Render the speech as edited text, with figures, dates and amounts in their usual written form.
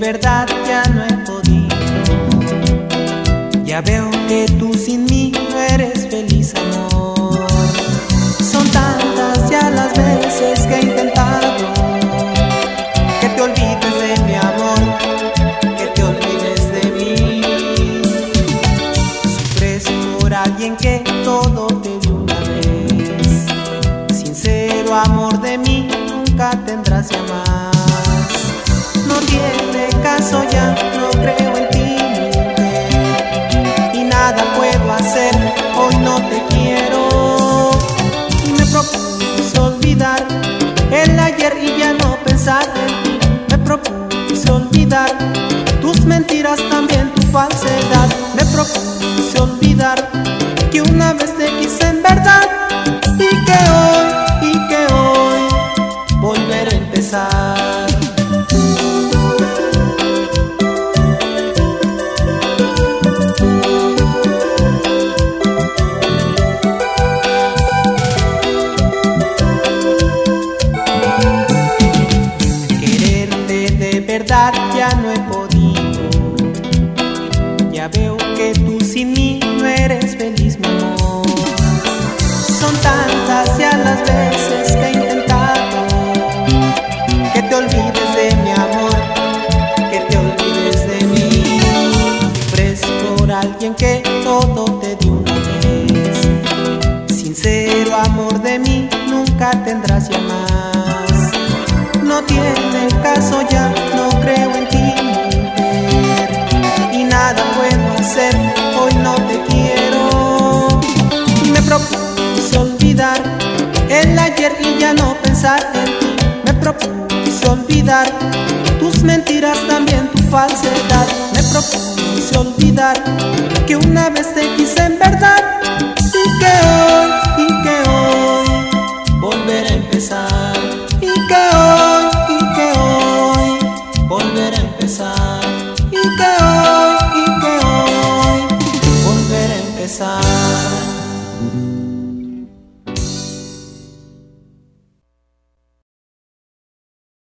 verdad ya no he podido. Ya veo que tú sin mí no eres feliz, amor. Son tantas ya las veces que he intentado que te olvides de mi amor, que te olvides de mí. Sufres por alguien que todo te dio una vez. Sincero amor de mí nunca tendrás ya más. No tiene caso ya, no creo en ti, mujer, y nada puedo hacer, hoy no te quiero. Y me propuse olvidar el ayer y ya no pensar en ti. Me propuse olvidar tus mentiras, también tu falsedad. Me propuse olvidar que una vez te quise en verdad y que hoy volver a empezar. Ya no he podido. Ya veo que tú sin mí no eres feliz, mi amor. Son tantas ya las veces que he intentado que te olvides de mi amor, que te olvides de mí. Sufres por alguien que todo te dio una vez. Sincero amor de mí nunca tendrás ya más. No tiene caso ya, no creo en ti, mujer, y nada puedo hacer, hoy no te quiero. Me propuse olvidar el ayer y ya no pensar en ti. Me propuse olvidar tus mentiras, también tu falsedad. Me propuse olvidar que una vez te quise en verdad